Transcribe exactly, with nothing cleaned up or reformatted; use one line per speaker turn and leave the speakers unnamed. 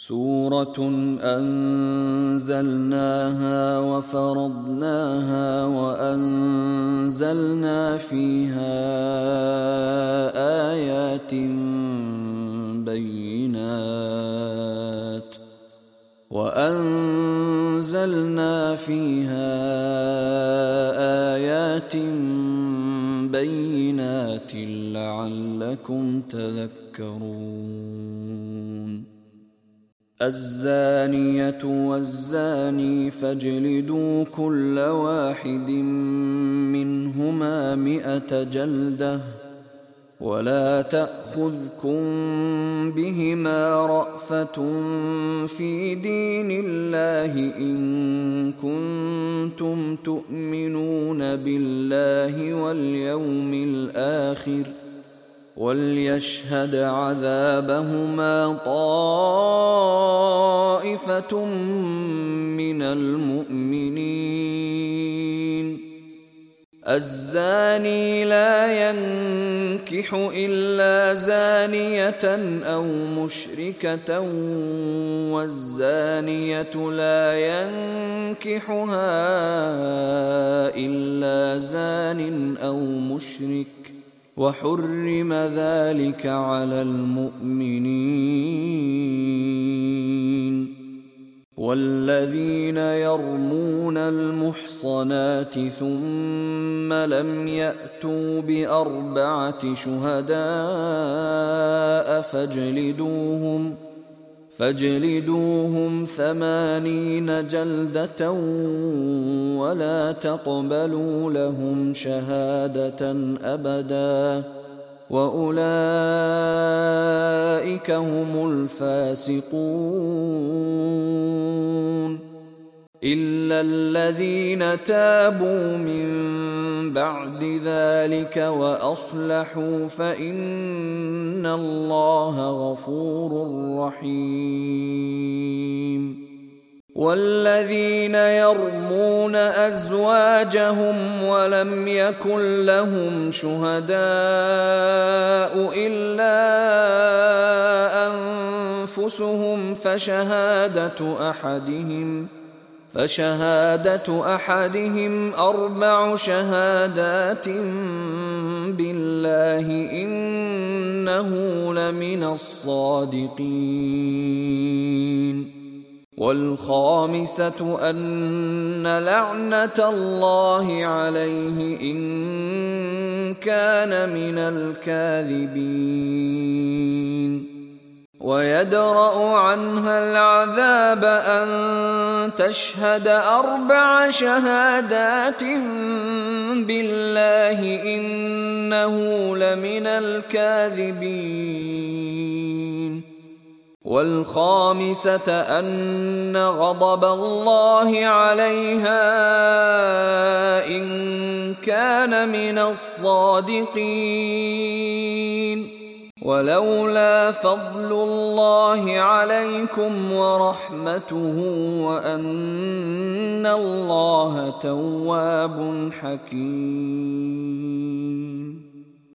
سورة أنزلناها وفرضناها وأنزلنا فيها آيات بينات وأنزلنا فيها آيات بينات لعلكم تذكرون. الزانية والزاني فاجلدوا كل واحد منهما مئة جلدة ولا تأخذكم بهما رأفة في دين الله إن كنتم تؤمنون بالله واليوم الآخر وليشهد عذابهما طائفة من المؤمنين. الزاني لا ينكح إلا زانية أو مشركة والزانية لا ينكحها إلا زان أو مشرك وحرم ذلك على المؤمنين. والذين يرمون المحصنات ثم لم يأتوا بأربعة شهداء فاجلدوهم فاجلدوهم ثمانين جلدة ولا تقبلوا لهم شهادة أبدا وأولئك هم الفاسقون. إلا الذين تابوا من بعد ذلك وأصلحوا فإن الله غفور رحيم. والذين يرمون أزواجهم ولم يكن لهم شهداء إلا أنفسهم فشهادة أحدهم فشهادة أحدهم أربع شهادات بالله إنه لمن الصادقين. والخامسة أن لعنة الله عليه إن كان من الكاذبين. ويدرأ عنها العذاب أن تشهد أربع شهادات بالله إنه لمن الكاذبين. والخامسة أن غضب الله عليها إن كان من الصادقين. ولولا فضل الله عليكم ورحمته وأن الله تواب حكيم.